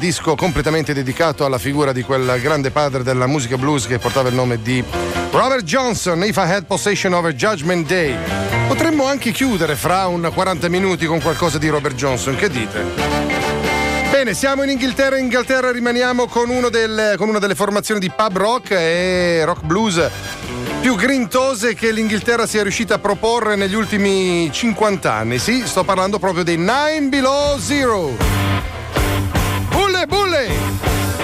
disco completamente dedicato alla figura di quel grande padre della musica blues che portava il nome di Robert Johnson, If I Had Possession Over Judgment Day. Potremmo anche chiudere fra un 40 minuti con qualcosa di Robert Johnson, che dite? Bene, siamo in Inghilterra. In Inghilterra rimaniamo con una delle formazioni di pub rock e rock blues più grintose che l'Inghilterra sia riuscita a proporre negli ultimi 50 anni. Sì, sto parlando proprio dei Nine Below Zero. Bulle, bulle!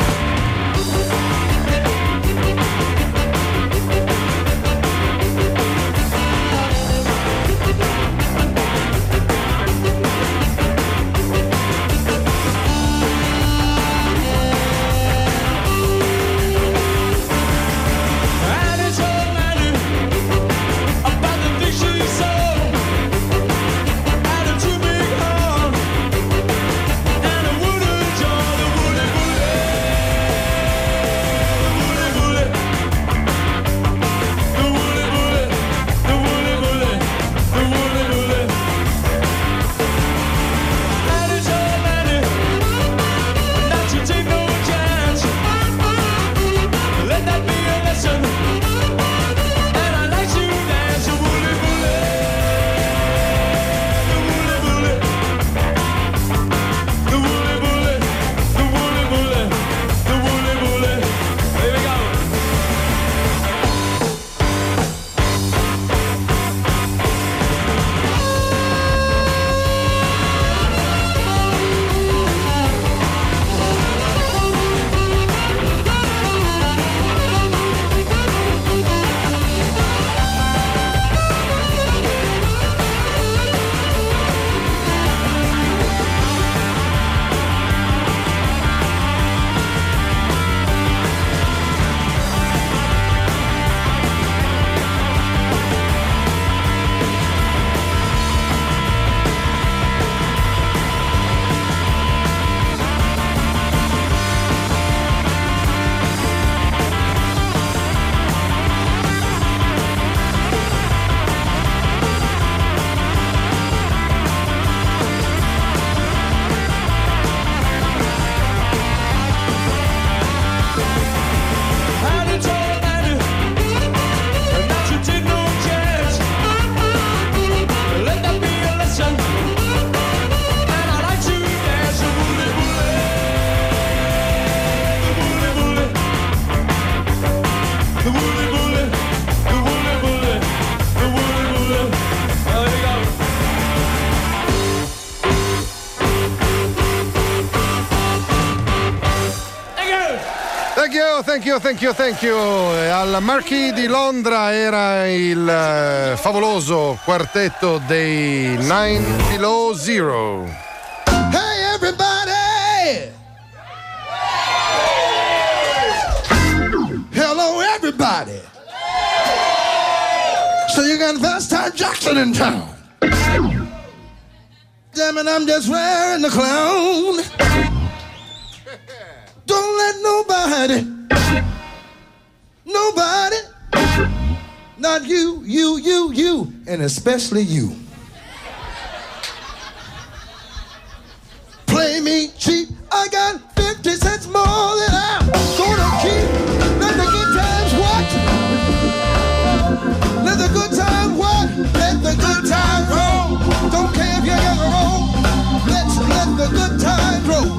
Thank you. Al Marquis di Londra era il favoloso quartetto dei Nine Below Zero. Hey everybody! Hello everybody! So you got Valentine Jackson in town. Damn it, I'm just wearing the clown. Don't let nobody, not you, and especially you, play me cheap. I got 50 cents more than I'm gonna keep. Let the good times what? Let the good times what? Let the good times roll. Don't care if you're young or old. Let's let the good times roll.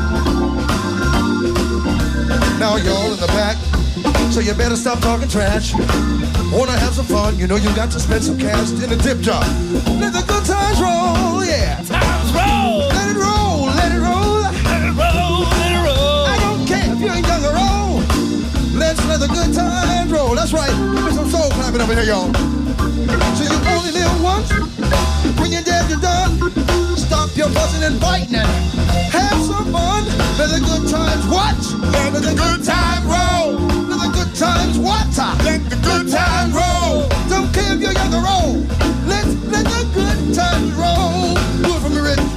Now y'all in the back, so you better stop talking trash. Wanna have some fun, you know you got to spend some cash in the tip jar. Let the good times roll, yeah. Times roll. Let it roll, let it roll. Let it roll, let it roll. I don't care if you ain't young or old. Let's let the good times roll. That's right. Give me some soul clapping up in here, y'all. So you only live once. When you're dead, you're done. Stop your fussing and fighting and have some fun. Let the good times what? Let the good times roll. Let the good times what? Let the good times roll. Don't care if you're young or old. Let's let the good times roll. Do it from the rich.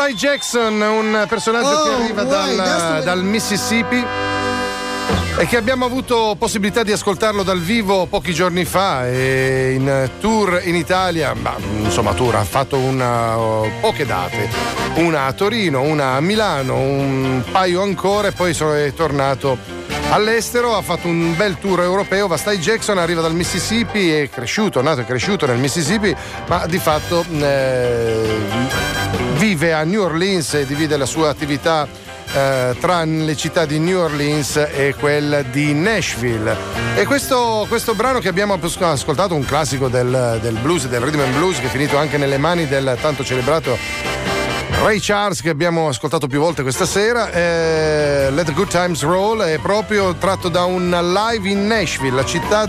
Vastai Jackson, un personaggio che arriva dal Mississippi e che abbiamo avuto possibilità di ascoltarlo dal vivo pochi giorni fa e in tour in Italia, insomma tour, ha fatto poche date, una a Torino, una a Milano, un paio ancora e poi è tornato all'estero, ha fatto un bel tour europeo. Vastai Jackson arriva dal Mississippi, è nato e cresciuto nel Mississippi, ma di fatto vive a New Orleans e divide la sua attività tra le città di New Orleans e quella di Nashville. E questo brano che abbiamo ascoltato, un classico del blues, del rhythm and blues, che è finito anche nelle mani del tanto celebrato Ray Charles, che abbiamo ascoltato più volte questa sera, Let the Good Times Roll, è proprio tratto da un live in Nashville, la città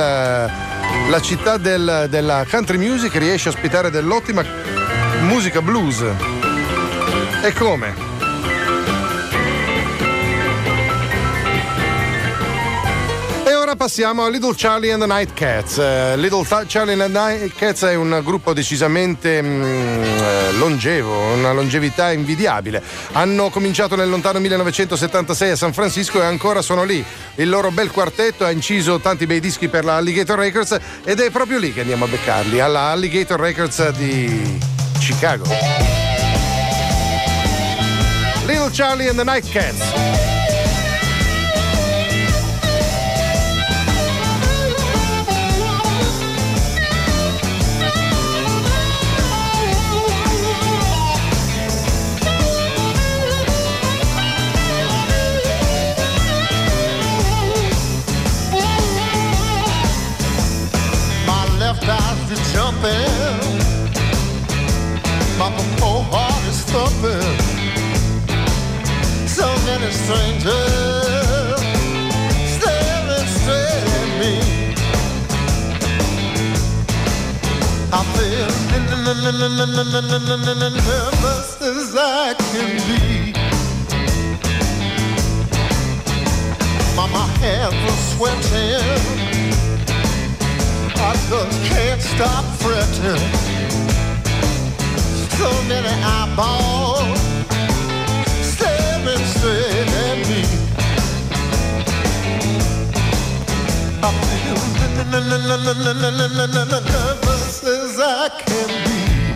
della country music, che riesce a ospitare dell'ottima musica blues. E come? Passiamo a Little Charlie and the Nightcats. Little Charlie and the Nightcats è un gruppo decisamente longevo, una longevità invidiabile. Hanno cominciato nel lontano 1976 a San Francisco e ancora sono lì. Il loro bel quartetto ha inciso tanti bei dischi per la Alligator Records ed è proprio lì che andiamo a beccarli, alla Alligator Records di Chicago. Little Charlie and the Nightcats. Jumping, my whole heart is thumping. So many strangers staring straight at me. I feel nervous as I can be. My hands are sweating. I just can't stop fretting. So many eyeballs staring straight at me. I feel nervous as I can be.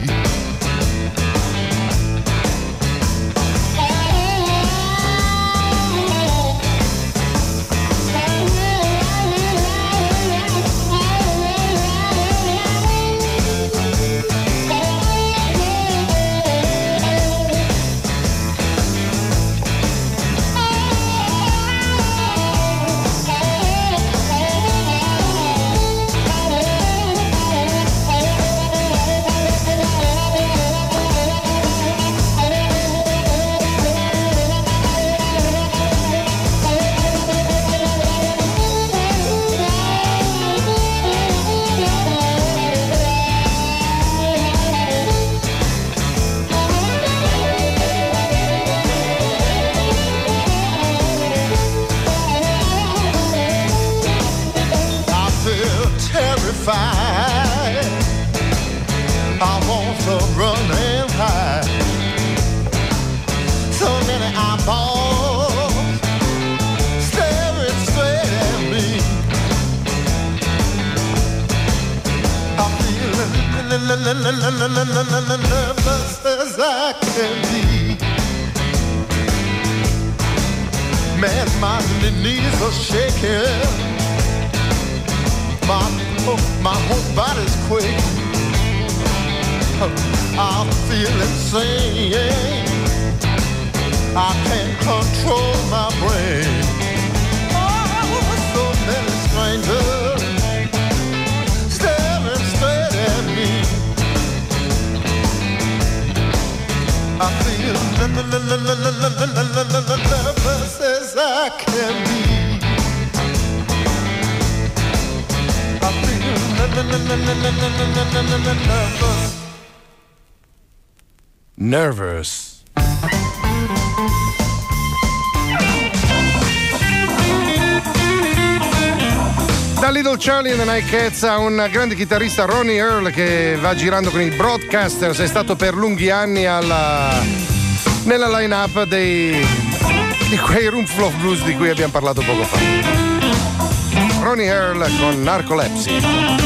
Nervous as I can be. Man, my knees are shaking. My whole body's quaking. I feel insane. I can't control my brain. Oh, so many strangers staring straight at me. I feel nervous as I can be. I feel nervous. Da Little Charlie and the Nightcats a un grande chitarrista, Ronnie Earl, che va girando con i Broadcasters, è stato per lunghi anni alla nella line-up di quei Roomful of Blues di cui abbiamo parlato poco fa. Ronnie Earl con Narcolepsy.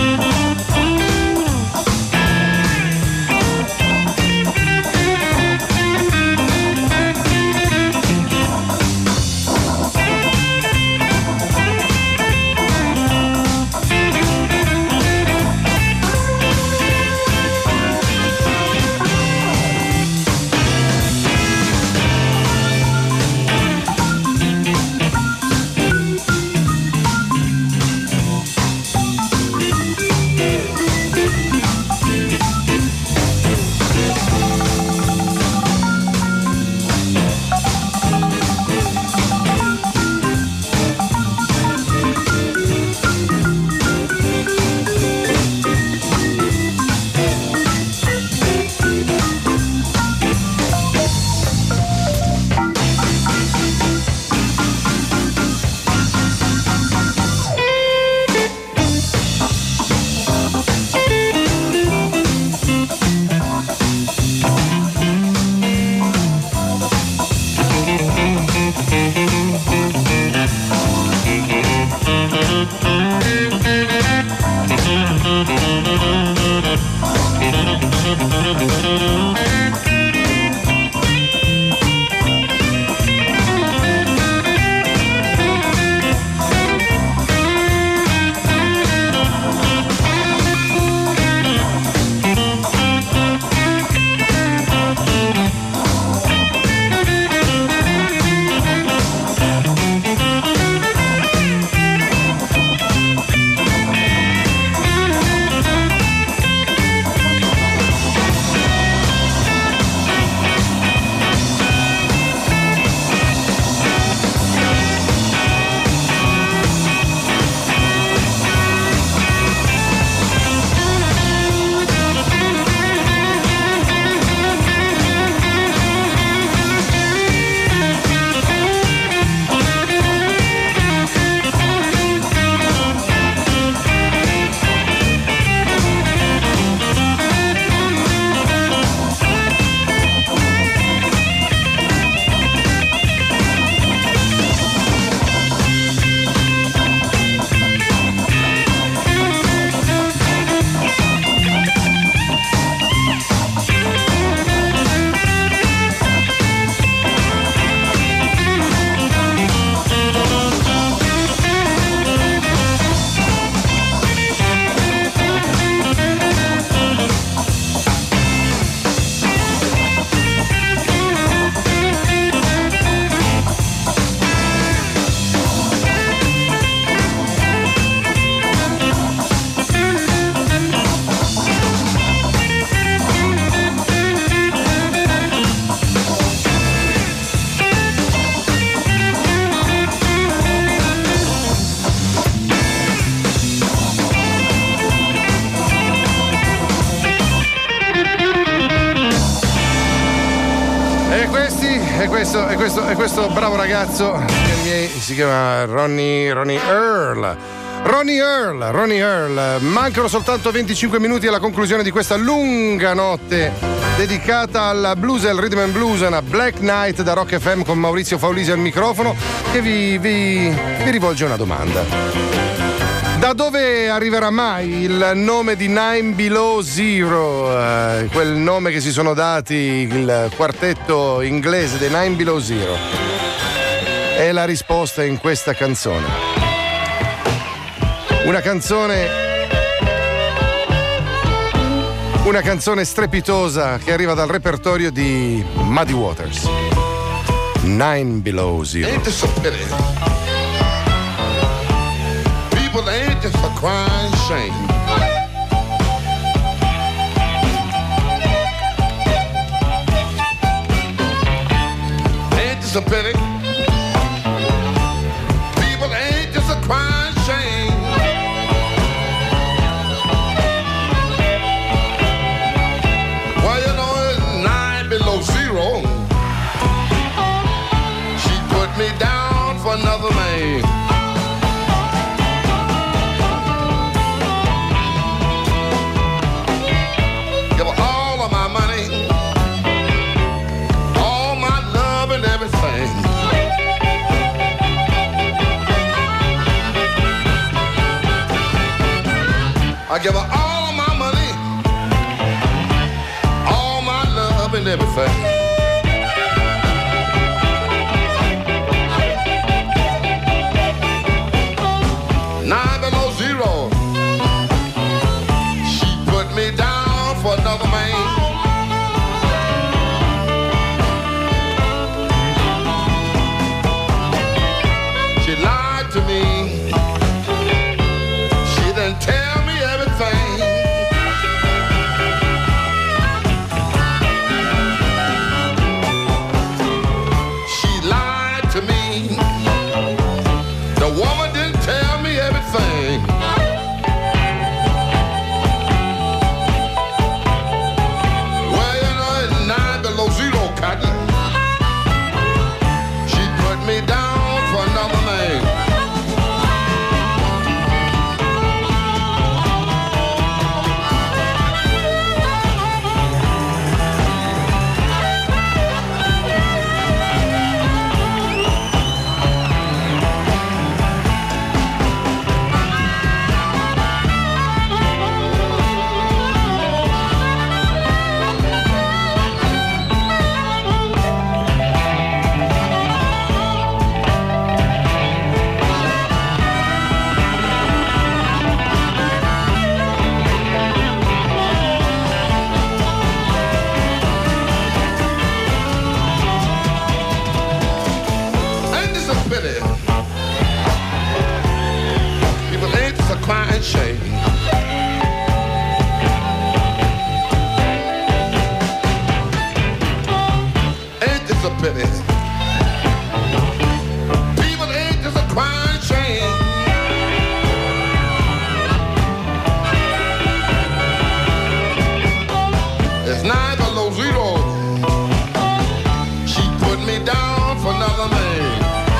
E questo bravo ragazzo si chiama Ronnie Earl. Ronnie Earl. Mancano soltanto 25 minuti alla conclusione di questa lunga notte dedicata al blues e al rhythm and blues, una Black Night da Rock FM con Maurizio Faulisi al microfono, che vi rivolge una domanda. Da dove arriverà mai il nome di Nine Below Zero, quel nome che si sono dati il quartetto inglese dei Nine Below Zero? E la risposta è in questa canzone. Una canzone strepitosa che arriva dal repertorio di Muddy Waters. Nine Below Zero. Ain't this a pity? People ain't just a crying shame. Ain't this a pity? People ain't just a crying shame. Well, you know it's 9 below zero. She put me down for another man. Give her all of my money, all I give her all my money, all my love and everything. Nine below zero, she put me down for another man. She lied to me, she didn't tell me everything. She lied to me, the woman didn't tell me everything. Well, you know, it's nine below zero, Cotton. She put me down for another man. People ain't just a crying shame. Ain't this a pity? People ain't just a crying shame. It's nine below zero. She put me down for another man.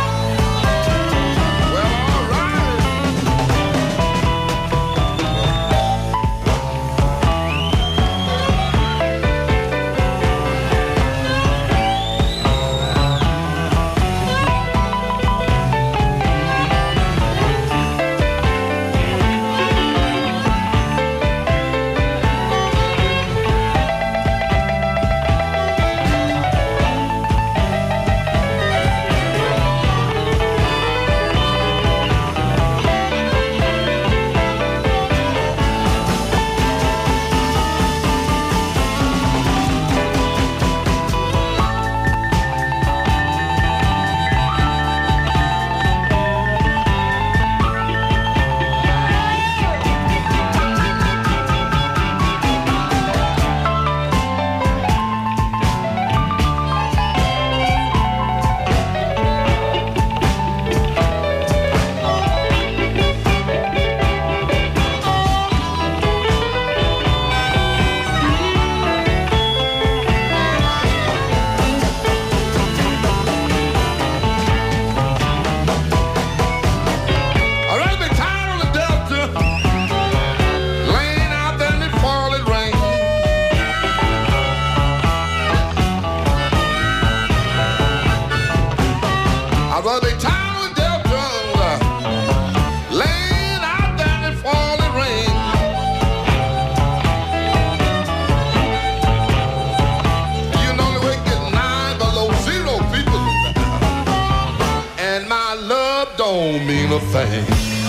Don't mean a thing.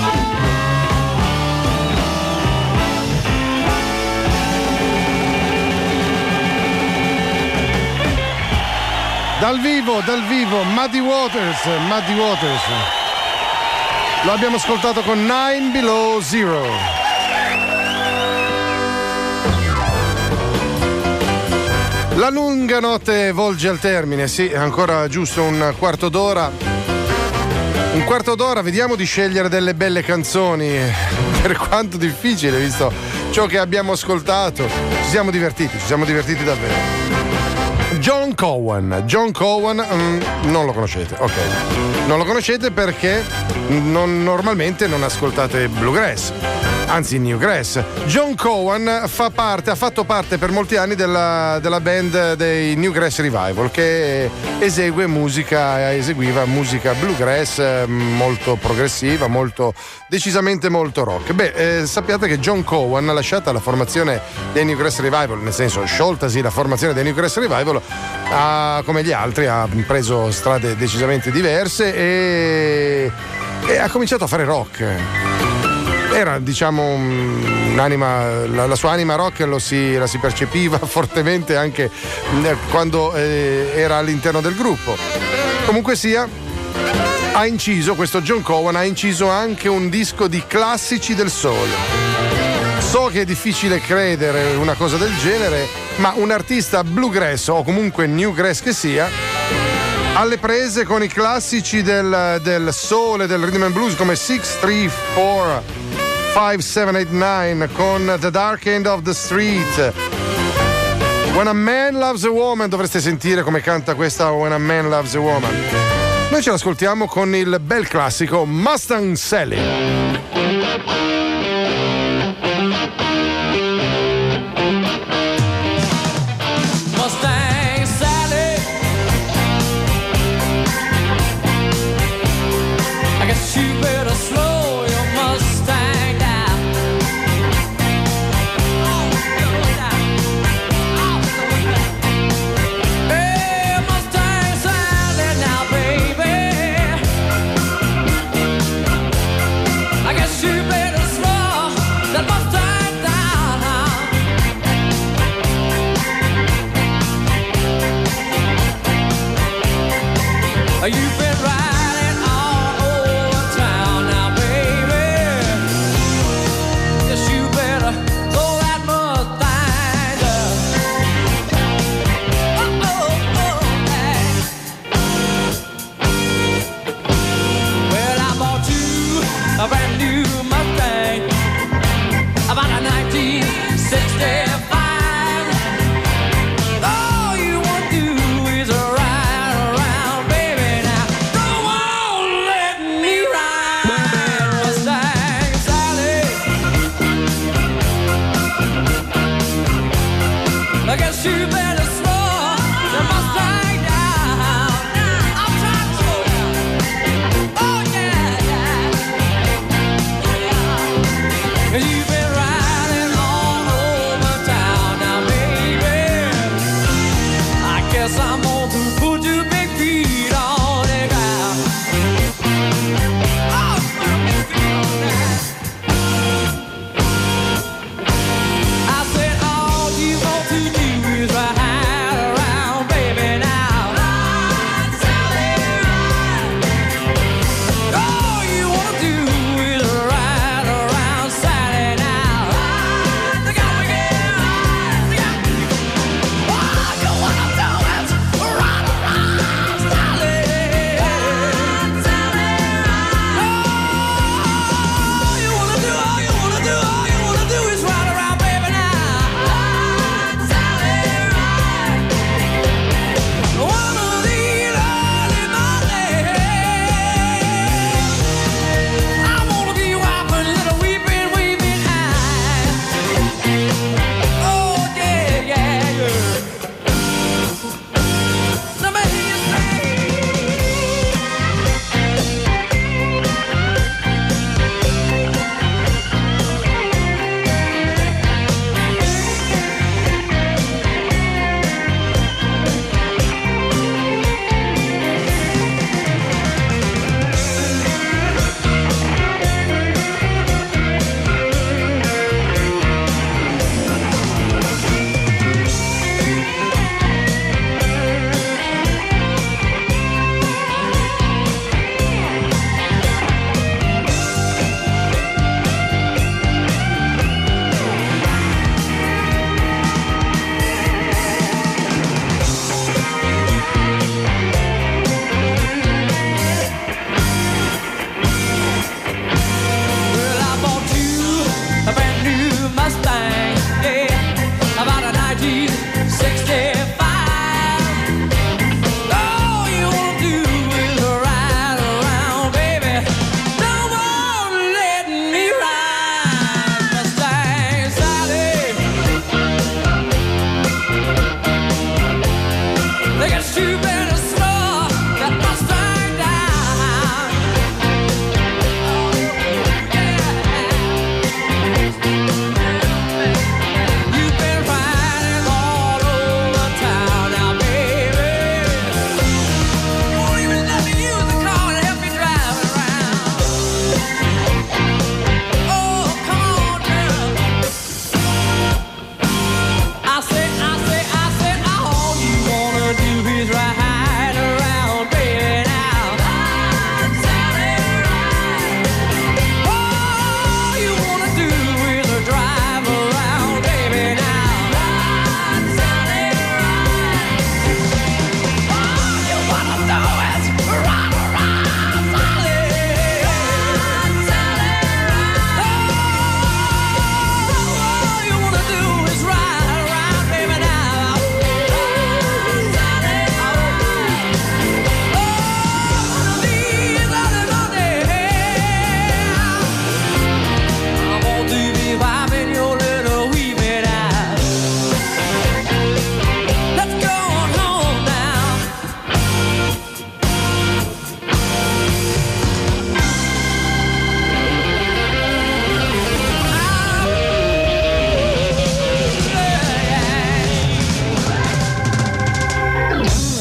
Dal vivo, Muddy Waters. Lo abbiamo ascoltato con Nine Below Zero. La lunga notte volge al termine, sì, ancora giusto un quarto d'ora. Un quarto d'ora, vediamo di scegliere delle belle canzoni, per quanto difficile, visto ciò che abbiamo ascoltato. Ci siamo divertiti davvero. John Cowan, non lo conoscete, ok. Non lo conoscete perché normalmente non ascoltate bluegrass. anzi Newgrass. John Cowan ha fatto parte per molti anni della band dei Newgrass Revival, che eseguiva musica bluegrass molto progressiva, decisamente molto rock. Sappiate che John Cowan, lasciata la formazione dei Newgrass Revival, nel senso scioltasi la formazione dei Newgrass Revival, come gli altri ha preso strade decisamente diverse e ha cominciato a fare rock. Era, diciamo, un'anima, la sua anima rock la si percepiva fortemente anche quando era all'interno del gruppo. Comunque sia, questo John Cowan ha inciso anche un disco di classici del soul. So che è difficile credere una cosa del genere, ma un artista bluegrass o comunque newgrass che sia, alle prese con i classici del soul e del rhythm and blues come 6, 3, 4, 5, 7, 8, 9, con The Dark End of the Street. When a Man Loves a Woman, dovreste sentire come canta questa When a Man Loves a Woman. Noi ce l'ascoltiamo con il bel classico Mustang Sally. You've been riding all over town now, baby. Yes, you better throw that Mustang up. Hey. Well, I bought you a brand new Mustang about a 1965. All you want to do is ride around, baby. Now, go on, let me ride Mustang Sally. I guess you better slow the Mustang down. I'm trying to slow down. Oh, yeah, yeah. You've been riding all over town.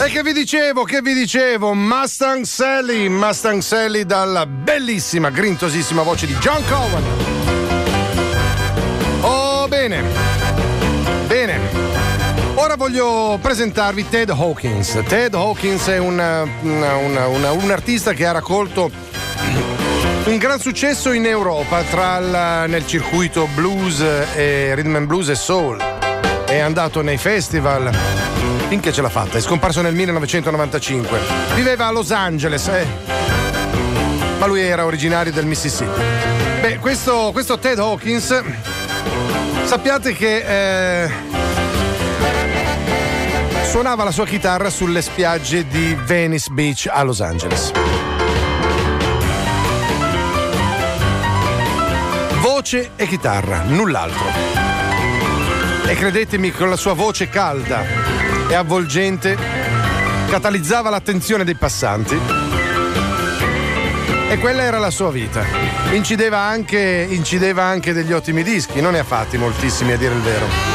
E che vi dicevo, Mustang Sally dalla bellissima, grintosissima voce di John Cowan. Oh, bene. Ora voglio presentarvi Ted Hawkins. Ted Hawkins è un artista che ha raccolto un gran successo in Europa nel circuito blues e rhythm and blues e soul. È andato nei festival finché ce l'ha fatta. È scomparso nel 1995. Viveva a Los Angeles, ma lui era originario del Mississippi. Beh, questo Ted Hawkins, sappiate che suonava la sua chitarra sulle spiagge di Venice Beach a Los Angeles. Voce e chitarra, null'altro. E credetemi, con la sua voce calda e avvolgente catalizzava l'attenzione dei passanti. E quella era la sua vita. Incideva anche degli ottimi dischi, non ne ha fatti moltissimi a dire il vero.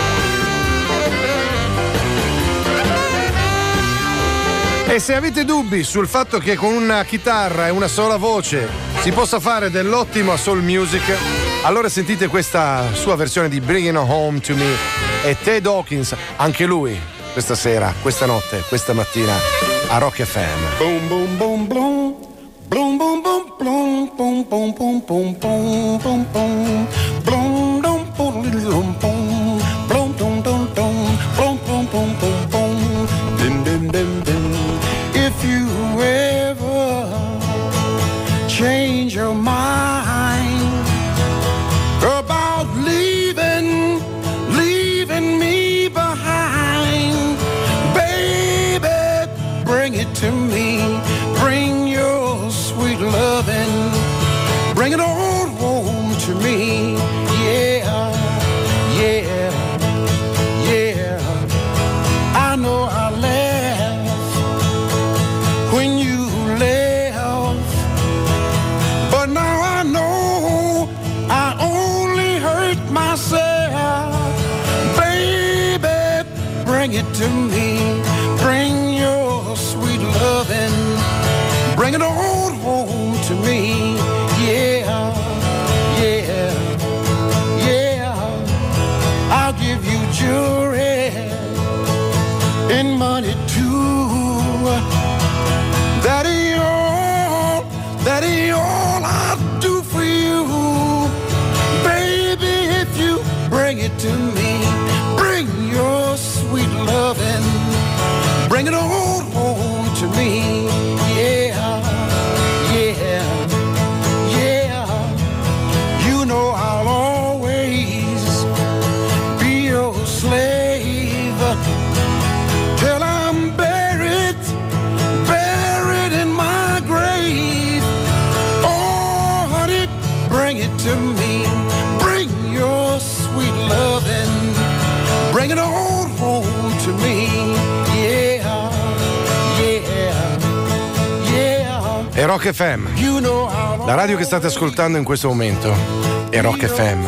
E se avete dubbi sul fatto che con una chitarra e una sola voce si possa fare dell'ottima soul music, allora sentite questa sua versione di Bringing It Home to Me e Ted Hawkins, anche lui, questa sera, questa notte, questa mattina a Rock FM. Boom boom boom boom. Boom boom boom boom boom boom boom boom boom boom boom. Boom boom boom boom boom. Boom boom boom boom. Boom boom boom boom boom. Dim dim dim dim. If you ever change your mind about leaving me behind, baby, bring it to me. Bring your sweet loving, bring it on home to me. Yeah, yeah, yeah. I know I laughed when you left, but now I know I only hurt myself. Baby, bring it to me. Bring your sweet loving, bring it on home to me. Yeah, yeah, yeah. I'll give you jewelry and money too. That ain't all I'll do for you. Baby, if you bring it to me, bring your sweet loving, bring it on home to me. Yeah, yeah, yeah. You know I'll always be your slave till I'm buried in my grave. Oh, honey, bring it to me. Bring your sweet loving, bring it on home to me. Yeah, yeah, yeah. È Rock FM. You know I'll La radio che state ascoltando in questo momento è Rock FM.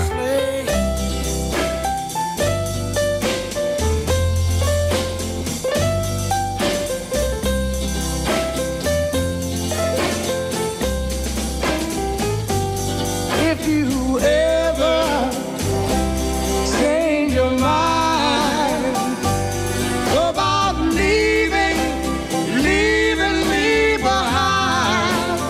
If you ever change your mind about leaving me behind,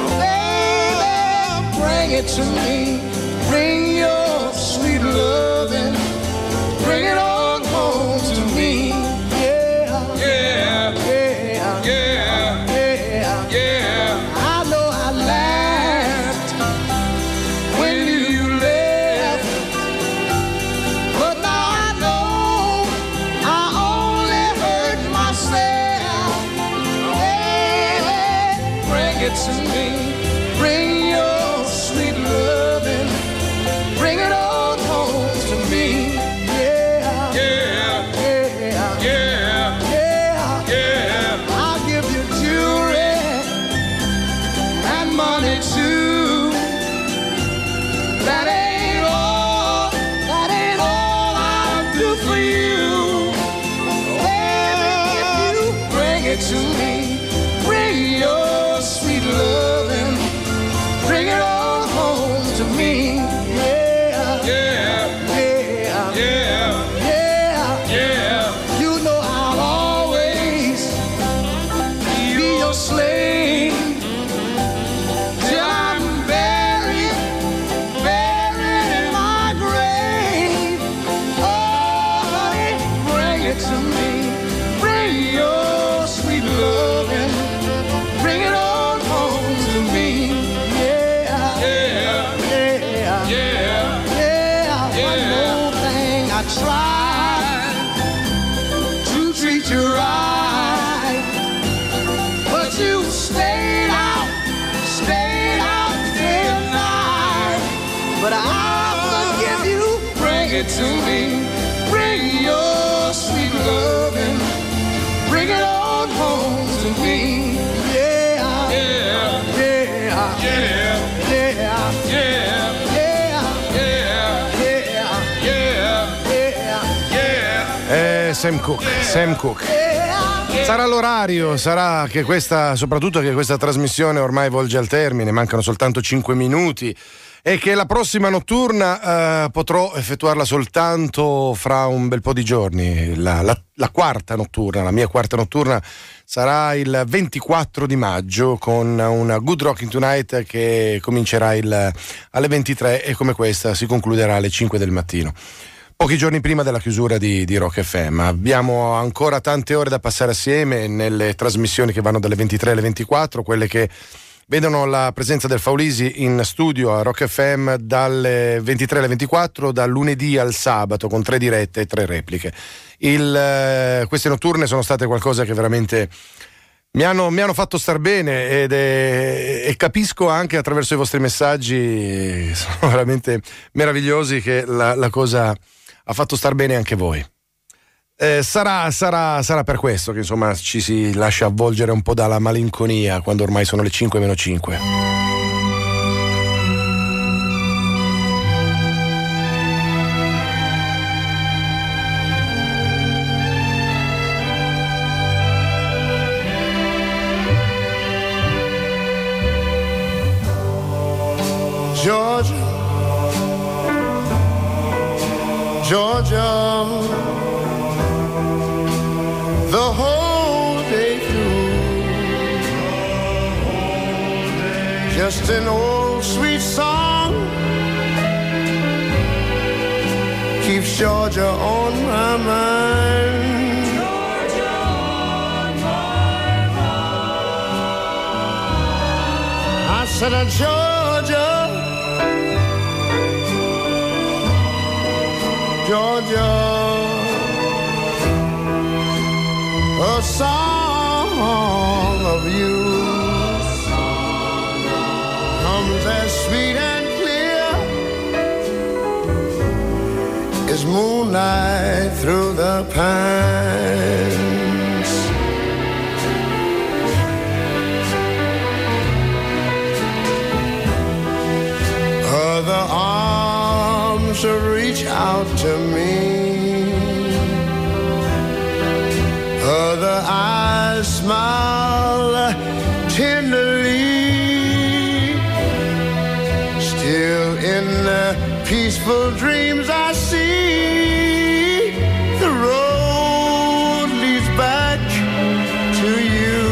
baby, bring it to me. Bring your sweet loving, bring it on home to me. Yeah, yeah, yeah, yeah, yeah, yeah. I know I laughed when you left, but now I know I only hurt myself. Hey, bring it to me. Bring your sweet loving, bring it on home to me. Yeah, yeah, yeah, yeah, yeah, yeah. I'll give you jewelry and money too. That ain't all I'll do for you. Baby, if you bring I tried to treat you right, but you stayed out day and night. But I forgive you, bring it to me, bring your sweet loving, bring it on home to me. Yeah, yeah, yeah, yeah, yeah, yeah, Sam Cooke. Sarà l'orario, sarà che soprattutto che questa trasmissione ormai volge al termine, mancano soltanto 5 minuti e che la prossima notturna potrò effettuarla soltanto fra un bel po' di giorni. La quarta notturna, la mia quarta notturna sarà il 24 di maggio con una Good Rocking Tonight che comincerà alle 23 e come questa si concluderà alle 5 del mattino. Pochi giorni prima della chiusura di Rock FM. Abbiamo ancora tante ore da passare assieme nelle trasmissioni che vanno dalle 23 alle 24, quelle che vedono la presenza del Faulisi in studio a Rock FM dalle 23 alle 24, dal lunedì al sabato, con 3 dirette e 3 repliche. Queste notturne sono state qualcosa che veramente mi hanno fatto star bene e capisco anche attraverso i vostri messaggi, sono veramente meravigliosi, che la cosa ha fatto star bene anche voi. Sarà per questo che insomma ci si lascia avvolgere un po' dalla malinconia quando ormai sono le 5 meno 5. Georgia, Georgia, the whole day through, just an old sweet song keeps Georgia on my mind. Georgia on my mind. I said, Georgia, Georgia, a song of you comes as sweet and clear as moonlight through the pines. Other arms reach out to me, other eyes smile tenderly. Still in the peaceful dreams I see, the road leads back to you.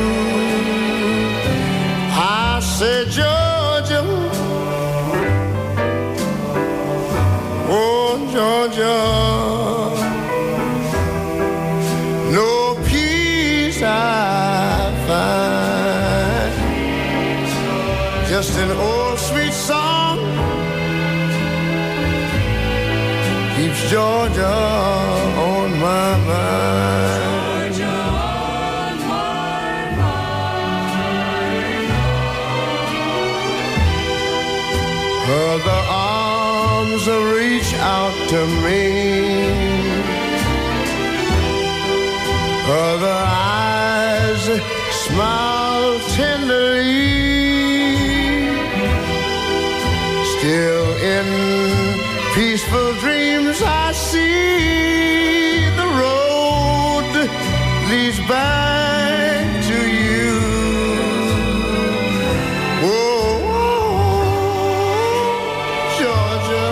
I said, Georgia, oh Georgia, no peace I find, just an old sweet song keeps Georgia on my mind. Georgia on my mind. Other arms reach out to me, other eyes smile tenderly. Still in peaceful dreams I see, the road leads back to you. Oh, Georgia,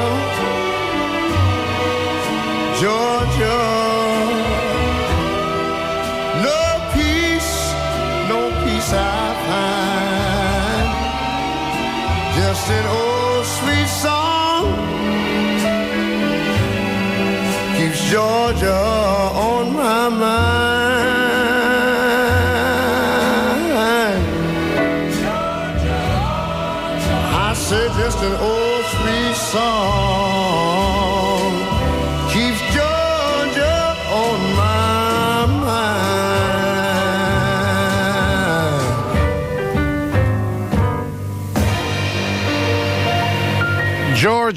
Georgia, I find, just an old sweet song keeps Georgia on my mind. I said just an old sweet song keeps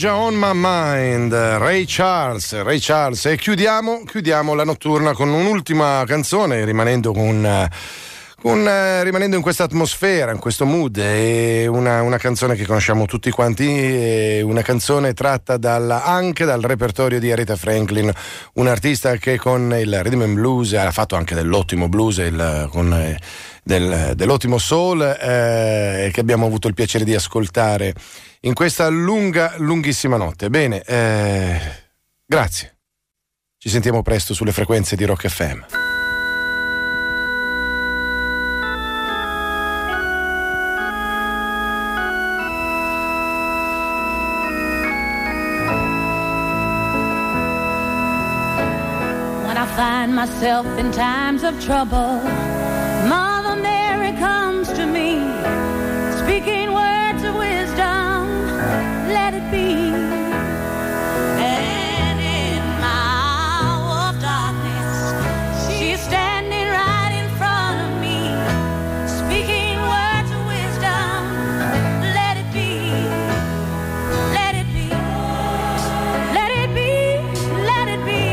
Georgia on my mind, Ray Charles, e chiudiamo la notturna con un'ultima canzone, rimanendo in questa atmosfera, in questo mood. È una canzone che conosciamo tutti quanti, è una canzone tratta anche dal repertorio di Aretha Franklin, un artista che con il rhythm and blues ha fatto anche dell'ottimo blues, dell'ottimo soul, che abbiamo avuto il piacere di ascoltare in questa lunghissima notte. Bene, grazie, ci sentiamo presto sulle frequenze di Rock FM. Find myself in times of trouble, Mother Mary comes to me, speaking words of wisdom, let it be. And in my hour of darkness, she's standing right in front of me, speaking words of wisdom, let it be. Let it be. Let it be. Let it be.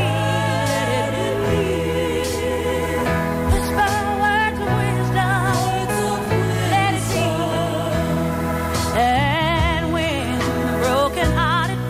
And when the broken-hearted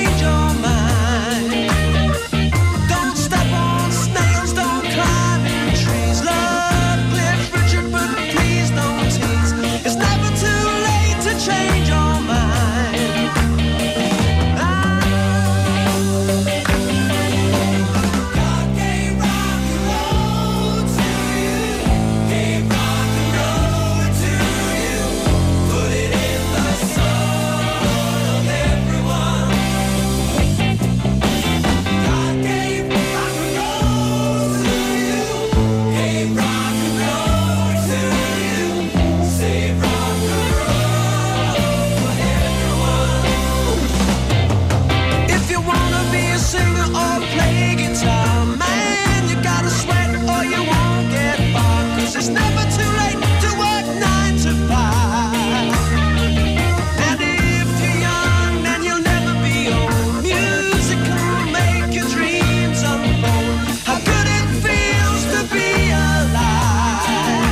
change your mind. Don't step on snails, don't climb in trees. Love Cliff Richard, but please don't tease. It's never too late to change your mind. God gave rock and roll to you. Gave rock and roll to you. Put it in the soul of everyone. God gave rock and roll to you. Gave rock and roll to you. Save rock and roll for everyone. If you wanna be a singer or play guitar, man, you gotta sweat or you won't get far. 'Cause it's never too late to work 9 to 5. And if you're young, then you'll never be old. Music will make your dreams unfold. How good it feels to be alive.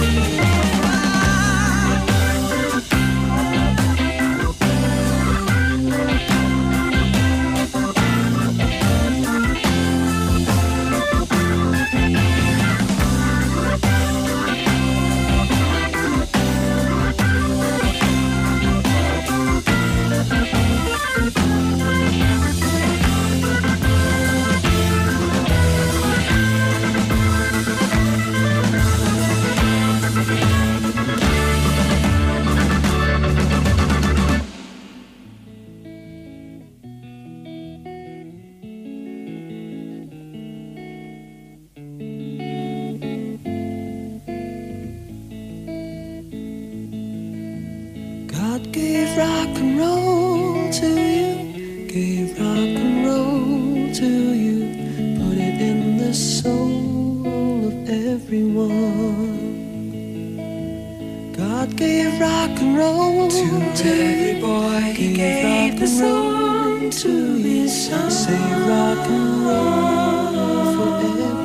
God gave rock and roll to you, gave rock and roll to you, put it in the soul of everyone. God gave rock and roll to every boy, he gave the song to his son. Save rock and roll for everyone.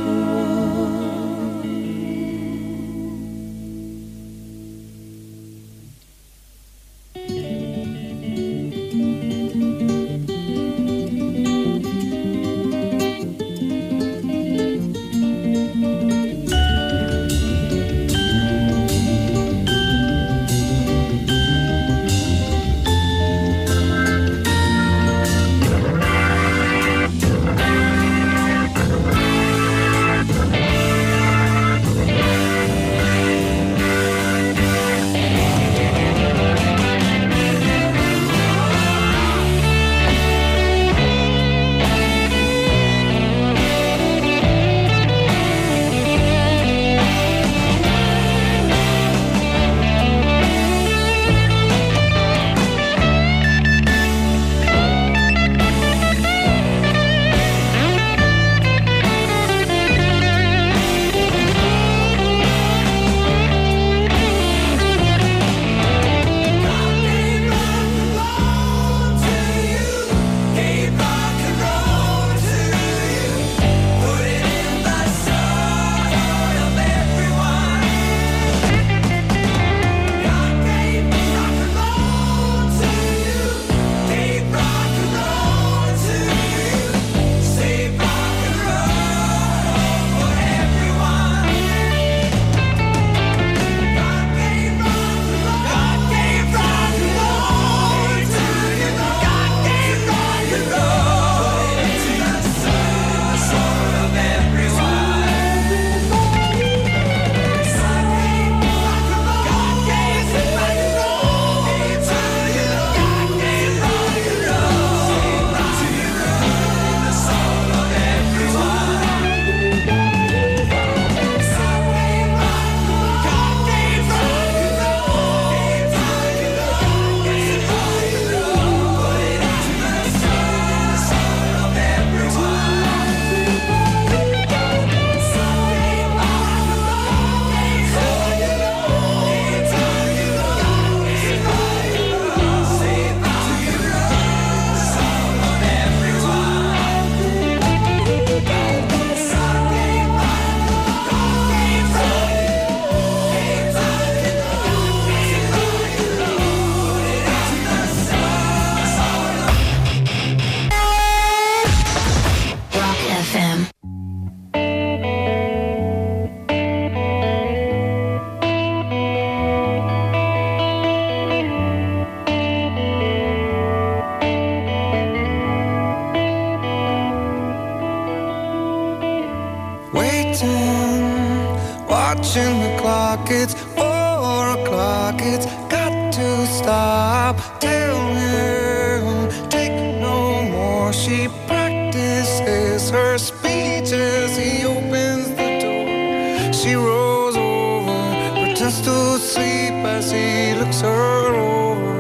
watching the clock. It's 4 o'clock. It's got to stop. Tell him, take no more. She practices her speech as he opens the door. She rolls over, pretends to sleep as he looks her over.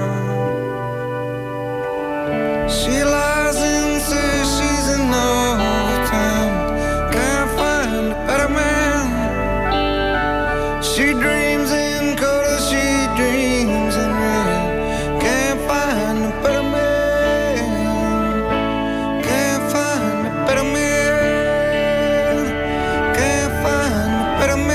She lies and says she's in love with him. Can't find a better man. She dreams in color, she dreams in red. Can't find a better man. Can't find a better man. Can't find a better man.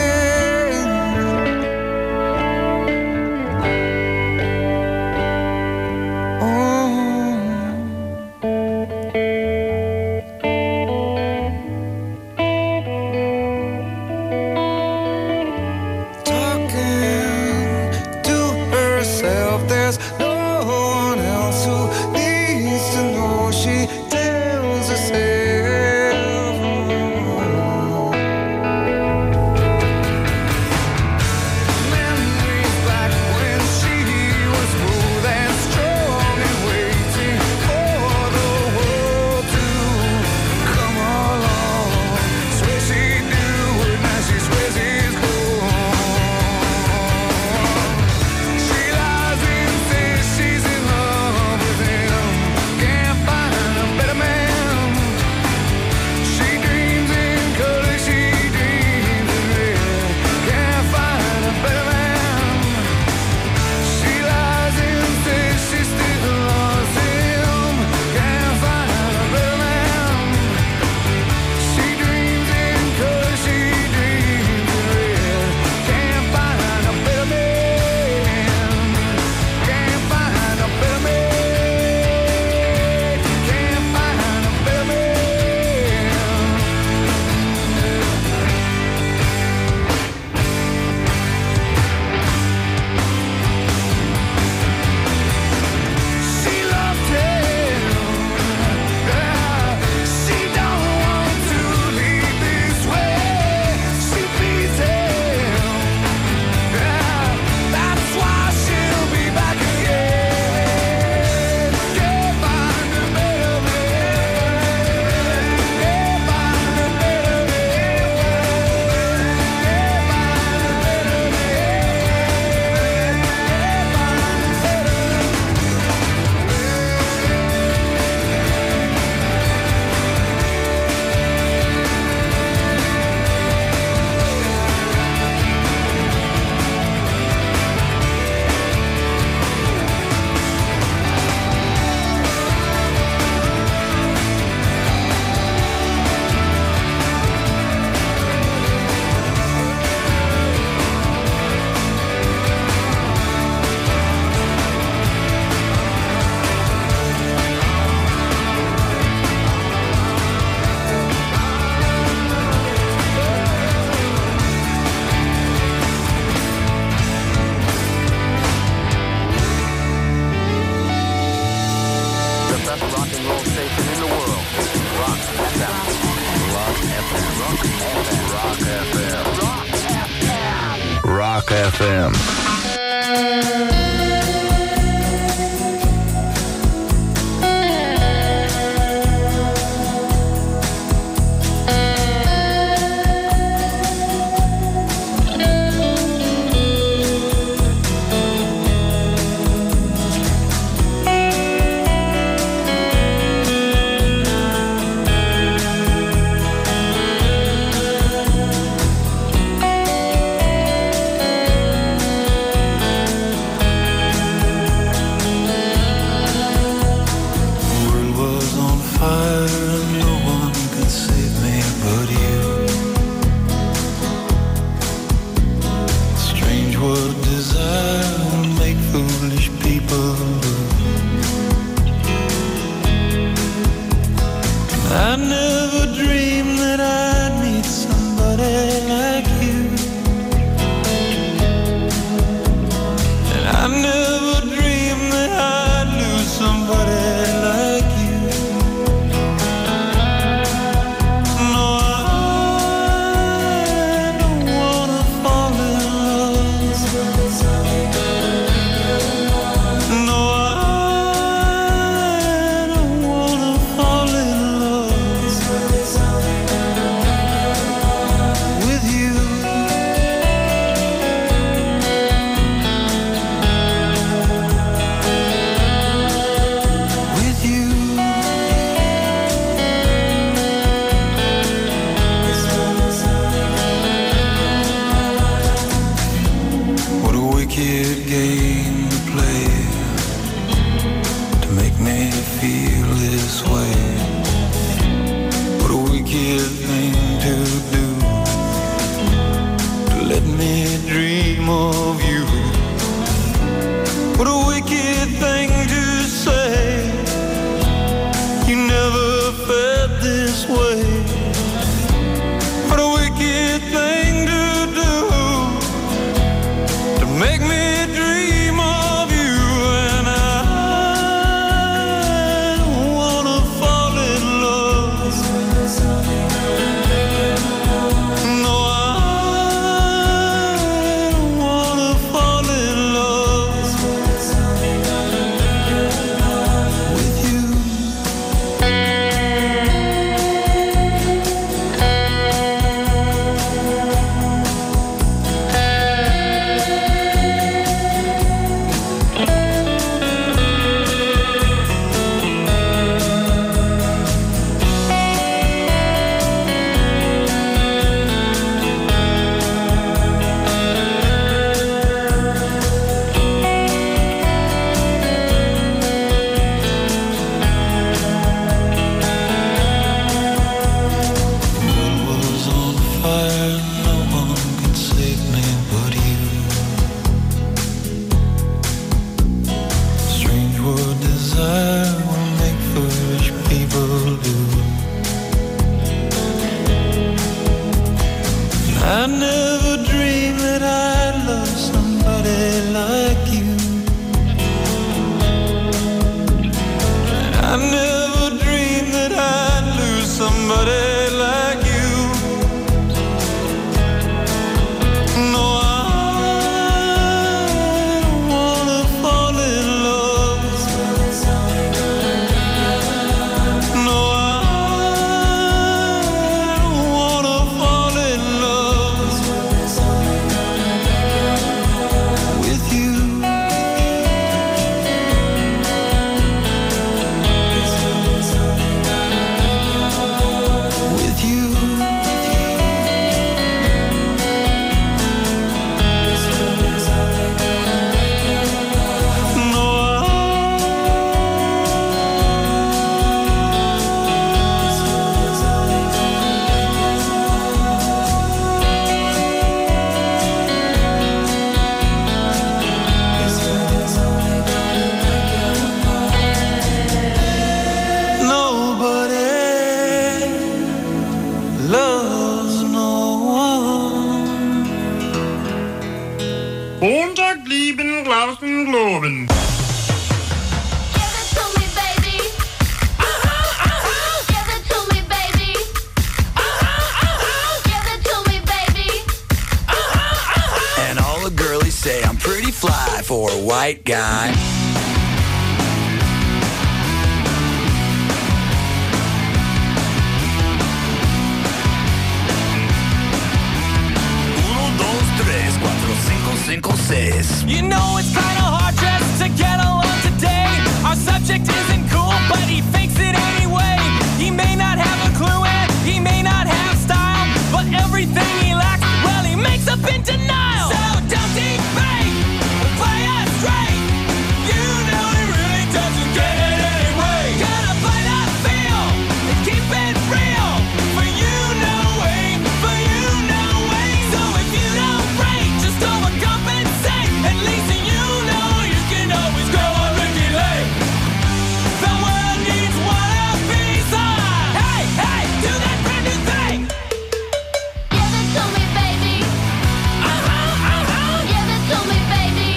Rock FM. No, I don't wanna Boston Globin'. Say I'm pretty fly for a white guy. Uno, dos, tres, cuatro, cinco, cinco, seis. You know it's kinda hard just to get along today. Our subject isn't cool, but he fakes it anyway. He may not have a clue and he may not have style, but everything he lacks, well, he makes up in denial. So don't debate, play us straight. You know he really doesn't get it anyway. Gotta play that feel and keep it real. For you, no way, for you, no way. So if you don't break, just overcompensate. At least you know you can always go on Ricky Lake. The world needs one piece of. Hey, hey, do that brand new thing. Give it to me, baby. Give it to me, baby.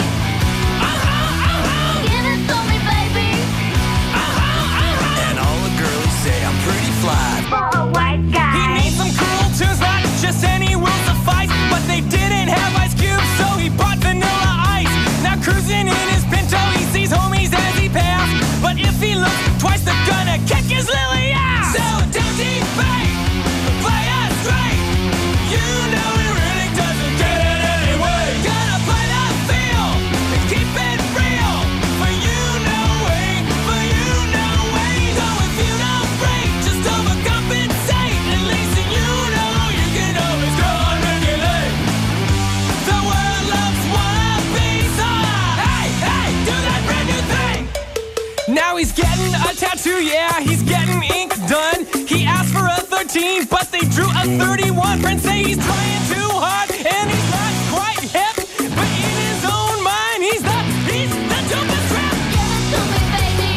Give it to me, baby. And all the girls say I'm pretty fly. For a white guy. He needs some cool tunes, not just any will suffice. But they didn't have Ice Cube, so he bought Vanilla Ice. Now cruising in his Pinto, he sees homies as he passed. But if he looks twice, they're gonna kick his lily ass. So don't debate, play us straight. You know he really doesn't get it anyway. Gotta play that feel and keep it real. For you, no way, for you, no way. So if you don't break, just overcompensate. At least you know you can always go on Ricky Lake. The world loves one piece of. Hey, hey, do that brand new thing. Now he's getting a tattoo, yeah, he's getting ink done. He asked for a 13, but they drew a 31. Friends say he's trying too hard, and he's not quite hip. But in his own mind, he's the dopest rap. Give it to me, baby.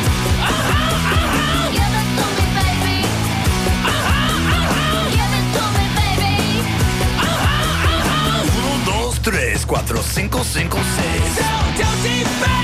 Give it to me, baby. Give it to me, baby. Uno, dos, tres, cuatro, cinco, cinco, seis. So don't debate.